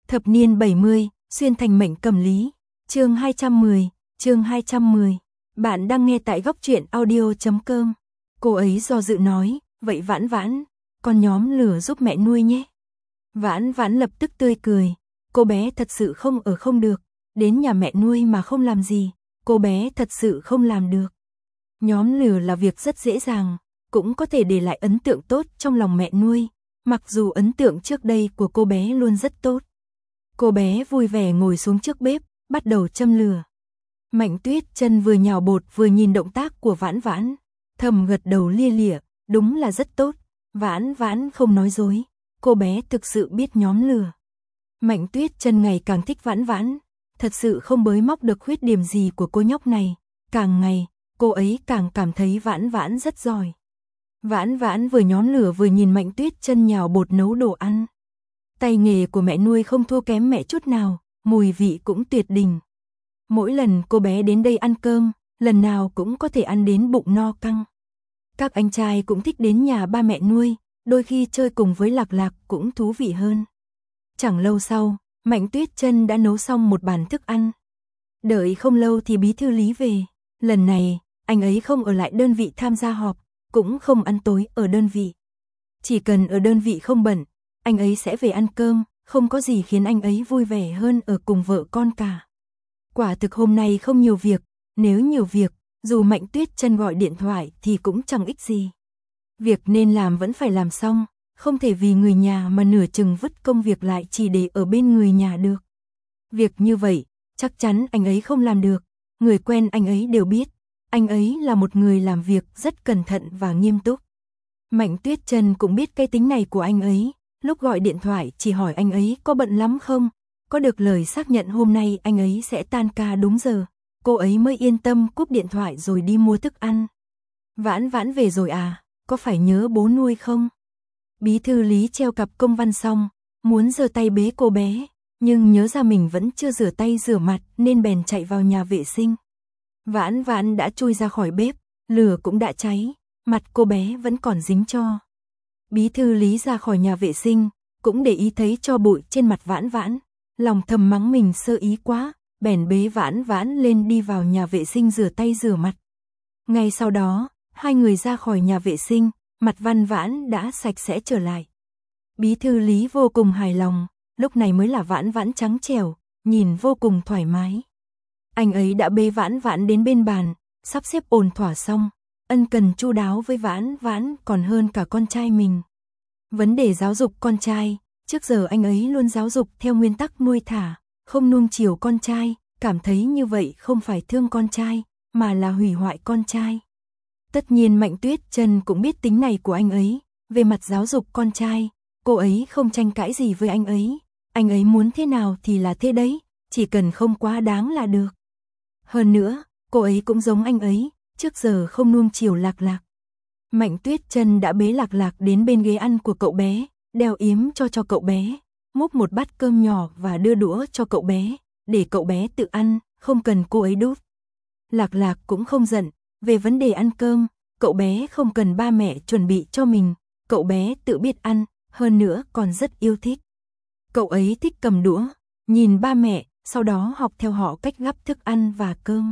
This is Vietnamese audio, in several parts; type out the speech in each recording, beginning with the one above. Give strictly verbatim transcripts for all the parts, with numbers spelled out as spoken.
Thập niên bảy mươi, xuyên thành mệnh cầm lý. Chương hai trăm mười, chương hai trăm mười. Bạn đang nghe tại góc truyện audio chấm com. Cô ấy do dự nói, vậy Vãn Vãn, con nhóm lửa giúp mẹ nuôi nhé. Vãn Vãn lập tức tươi cười, cô bé thật sự không ở không được, đến nhà mẹ nuôi mà không làm gì, cô bé thật sự không làm được. Nhóm lửa là việc rất dễ dàng, cũng có thể để lại ấn tượng tốt trong lòng mẹ nuôi, mặc dù ấn tượng trước đây của cô bé luôn rất tốt. Cô bé vui vẻ ngồi xuống trước bếp, bắt đầu châm lửa. Mạnh Tuyết Chân vừa nhào bột vừa nhìn động tác của Vãn Vãn, thầm gật đầu lia lịa, đúng là rất tốt. Vãn Vãn không nói dối, cô bé thực sự biết nhóm lửa. Mạnh Tuyết Chân ngày càng thích Vãn Vãn, thật sự không bới móc được khuyết điểm gì của cô nhóc này, càng ngày, cô ấy càng cảm thấy Vãn Vãn rất giỏi. Vãn Vãn vừa nhóm lửa vừa nhìn Mạnh Tuyết Chân nhào bột nấu đồ ăn. Tay nghề của mẹ nuôi không thua kém mẹ chút nào, mùi vị cũng tuyệt đỉnh. Mỗi lần cô bé đến đây ăn cơm, lần nào cũng có thể ăn đến bụng no căng. Các anh trai cũng thích đến nhà ba mẹ nuôi, đôi khi chơi cùng với Lạc Lạc cũng thú vị hơn. Chẳng lâu sau, Mạnh Tuyết Chân đã nấu xong một bàn thức ăn. Đợi không lâu thì bí thư Lý về. Lần này, anh ấy không ở lại đơn vị tham gia họp, cũng không ăn tối ở đơn vị. Chỉ cần ở đơn vị không bận, anh ấy sẽ về ăn cơm, không có gì khiến anh ấy vui vẻ hơn ở cùng vợ con cả. Quả thực hôm nay không nhiều việc, nếu nhiều việc, dù Mạnh Tuyết Chân gọi điện thoại thì cũng chẳng ích gì. Việc nên làm vẫn phải làm xong, không thể vì người nhà mà nửa chừng vứt công việc lại chỉ để ở bên người nhà được. Việc như vậy, chắc chắn anh ấy không làm được, người quen anh ấy đều biết, anh ấy là một người làm việc rất cẩn thận và nghiêm túc. Mạnh Tuyết Chân cũng biết cái tính này của anh ấy, lúc gọi điện thoại chỉ hỏi anh ấy có bận lắm không, có được lời xác nhận hôm nay anh ấy sẽ tan ca đúng giờ, cô ấy mới yên tâm cúp điện thoại rồi đi mua thức ăn. Vãn Vãn về rồi à, có phải nhớ bố nuôi không? Bí thư Lý treo cặp công văn xong, muốn giơ tay bế cô bé, nhưng nhớ ra mình vẫn chưa rửa tay rửa mặt nên bèn chạy vào nhà vệ sinh. Vãn Vãn đã chui ra khỏi bếp, lửa cũng đã cháy, mặt cô bé vẫn còn dính tro. Bí thư Lý ra khỏi nhà vệ sinh, cũng để ý thấy tro bụi trên mặt Vãn Vãn, lòng thầm mắng mình sơ ý quá, bèn bế Vãn Vãn lên đi vào nhà vệ sinh rửa tay rửa mặt. Ngay sau đó, hai người ra khỏi nhà vệ sinh, mặt Vãn Vãn đã sạch sẽ trở lại. Bí thư Lý vô cùng hài lòng, lúc này mới là Vãn Vãn trắng trẻo, nhìn vô cùng thoải mái. Anh ấy đã bế Vãn Vãn đến bên bàn, sắp xếp ổn thỏa xong, ân cần chu đáo với Vãn Vãn còn hơn cả con trai mình. Vấn đề giáo dục con trai, trước giờ anh ấy luôn giáo dục theo nguyên tắc nuôi thả, không nuông chiều con trai, cảm thấy như vậy không phải thương con trai, mà là hủy hoại con trai. Tất nhiên Mạnh Tuyết Chân cũng biết tính này của anh ấy, về mặt giáo dục con trai, cô ấy không tranh cãi gì với anh ấy, anh ấy muốn thế nào thì là thế đấy, chỉ cần không quá đáng là được. Hơn nữa, cô ấy cũng giống anh ấy, trước giờ không nuông chiều Lạc Lạc. Mạnh Tuyết Chân đã bế Lạc Lạc đến bên ghế ăn của cậu bé, đeo yếm cho cho cậu bé, múc một bát cơm nhỏ và đưa đũa cho cậu bé, để cậu bé tự ăn, không cần cô ấy đút. Lạc Lạc cũng không giận, về vấn đề ăn cơm, cậu bé không cần ba mẹ chuẩn bị cho mình, cậu bé tự biết ăn, hơn nữa còn rất yêu thích. Cậu ấy thích cầm đũa, nhìn ba mẹ, sau đó học theo họ cách gắp thức ăn và cơm.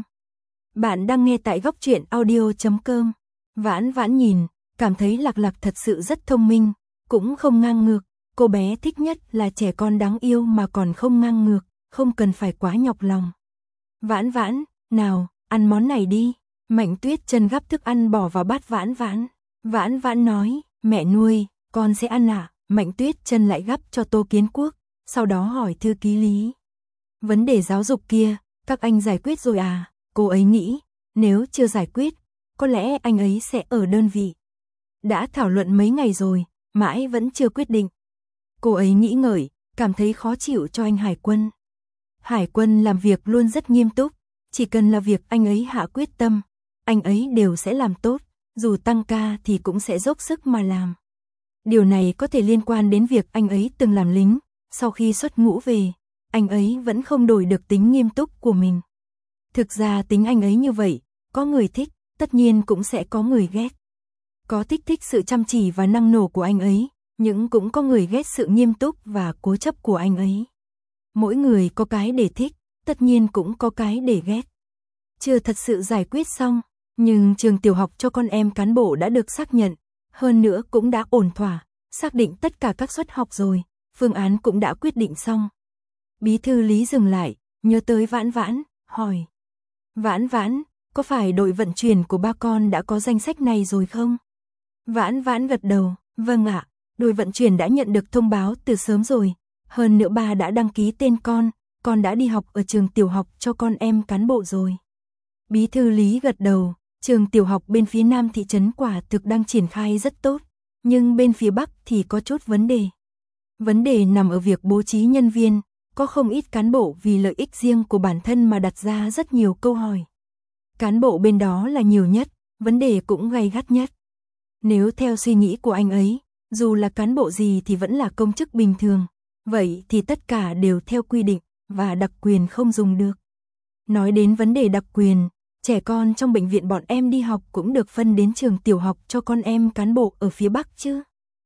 Bạn đang nghe tại góc truyện audio chấm com. Vãn Vãn nhìn, cảm thấy Lạc Lạc thật sự rất thông minh, cũng không ngang ngược, cô bé thích nhất là trẻ con đáng yêu mà còn không ngang ngược, không cần phải quá nhọc lòng. Vãn Vãn, nào, ăn món này đi. Mạnh Tuyết Chân gắp thức ăn bỏ vào bát Vãn Vãn. Vãn Vãn nói, mẹ nuôi, con sẽ ăn ạ. À? Mạnh Tuyết Chân lại gắp cho Tô Kiến Quốc, sau đó hỏi thư ký Lý. Vấn đề giáo dục kia, các anh giải quyết rồi à? Cô ấy nghĩ, nếu chưa giải quyết, có lẽ anh ấy sẽ ở đơn vị. Đã thảo luận mấy ngày rồi, mãi vẫn chưa quyết định. Cô ấy nghĩ ngợi, cảm thấy khó chịu cho anh Hải Quân. Hải Quân làm việc luôn rất nghiêm túc, chỉ cần là việc anh ấy hạ quyết tâm, anh ấy đều sẽ làm tốt, dù tăng ca thì cũng sẽ dốc sức mà làm. Điều này có thể liên quan đến việc anh ấy từng làm lính, sau khi xuất ngũ về, anh ấy vẫn không đổi được tính nghiêm túc của mình. Thực ra tính anh ấy như vậy, có người thích, tất nhiên cũng sẽ có người ghét. Có thích thích sự chăm chỉ và năng nổ của anh ấy, nhưng cũng có người ghét sự nghiêm túc và cố chấp của anh ấy. Mỗi người có cái để thích, tất nhiên cũng có cái để ghét. Chưa thật sự giải quyết xong, nhưng trường tiểu học cho con em cán bộ đã được xác nhận, hơn nữa cũng đã ổn thỏa, xác định tất cả các suất học rồi, phương án cũng đã quyết định xong. Bí thư Lý dừng lại, nhớ tới Vãn Vãn, hỏi. Vãn Vãn, có phải đội vận chuyển của ba con đã có danh sách này rồi không? Vãn Vãn gật đầu, vâng ạ, đội vận chuyển đã nhận được thông báo từ sớm rồi, hơn nữa ba đã đăng ký tên con, con đã đi học ở trường tiểu học cho con em cán bộ rồi. Bí thư Lý gật đầu, trường tiểu học bên phía nam thị trấn quả thực đang triển khai rất tốt, nhưng bên phía bắc thì có chút vấn đề. Vấn đề nằm ở việc bố trí nhân viên, có không ít cán bộ vì lợi ích riêng của bản thân mà đặt ra rất nhiều câu hỏi. Cán bộ bên đó là nhiều nhất, vấn đề cũng gay gắt nhất. Nếu theo suy nghĩ của anh ấy, dù là cán bộ gì thì vẫn là công chức bình thường, vậy thì tất cả đều theo quy định và đặc quyền không dùng được. Nói đến vấn đề đặc quyền, trẻ con trong bệnh viện bọn em đi học cũng được phân đến trường tiểu học cho con em cán bộ ở phía Bắc chứ.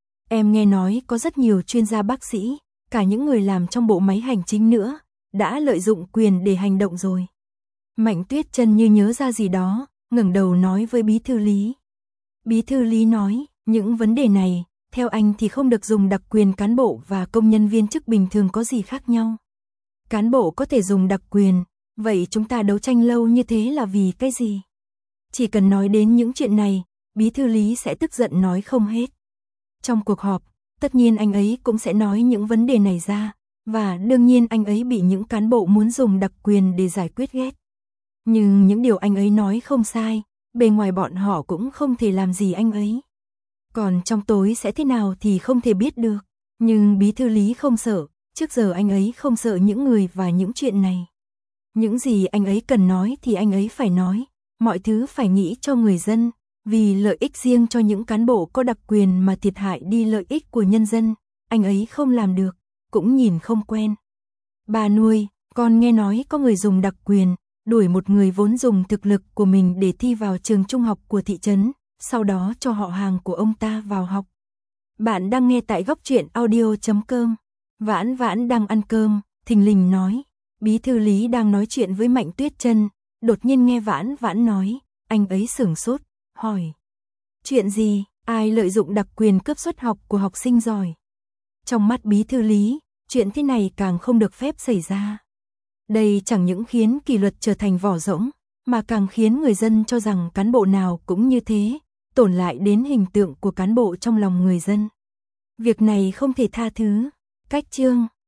Em nghe nói có rất nhiều chuyên gia bác sĩ, cả những người làm trong bộ máy hành chính nữa, đã lợi dụng quyền để hành động rồi. Mạnh Tuyết Chân như nhớ ra gì đó, ngẩng đầu nói với Bí thư Lý. Bí thư Lý nói, những vấn đề này, theo anh thì không được dùng đặc quyền cán bộ và công nhân viên chức bình thường có gì khác nhau. Cán bộ có thể dùng đặc quyền, vậy chúng ta đấu tranh lâu như thế là vì cái gì? Chỉ cần nói đến những chuyện này, Bí thư Lý sẽ tức giận nói không hết. Trong cuộc họp, tất nhiên anh ấy cũng sẽ nói những vấn đề này ra, và đương nhiên anh ấy bị những cán bộ muốn dùng đặc quyền để giải quyết ghét. Nhưng những điều anh ấy nói không sai, bề ngoài bọn họ cũng không thể làm gì anh ấy. Còn trong tối sẽ thế nào thì không thể biết được, nhưng Bí thư Lý không sợ, trước giờ anh ấy không sợ những người và những chuyện này. Những gì anh ấy cần nói thì anh ấy phải nói, mọi thứ phải nghĩ cho người dân, vì lợi ích riêng cho những cán bộ có đặc quyền mà thiệt hại đi lợi ích của nhân dân, anh ấy không làm được, cũng nhìn không quen. Bà nuôi, con nghe nói có người dùng đặc quyền, đuổi một người vốn dùng thực lực của mình để thi vào trường trung học của thị trấn, sau đó cho họ hàng của ông ta vào học. Bạn đang nghe tại góc truyện audio chấm com. Vãn Vãn đang ăn cơm, thình lình nói. Bí thư Lý đang nói chuyện với Mạnh Tuyết Chân, đột nhiên nghe Vãn Vãn nói, anh ấy sửng sốt, hỏi. Chuyện gì, ai lợi dụng đặc quyền cướp suất học của học sinh giỏi? Trong mắt Bí thư Lý, chuyện thế này càng không được phép xảy ra. Đây chẳng những khiến kỷ luật trở thành vỏ rỗng, mà càng khiến người dân cho rằng cán bộ nào cũng như thế, tổn lại đến hình tượng của cán bộ trong lòng người dân. Việc này không thể tha thứ. Cách chương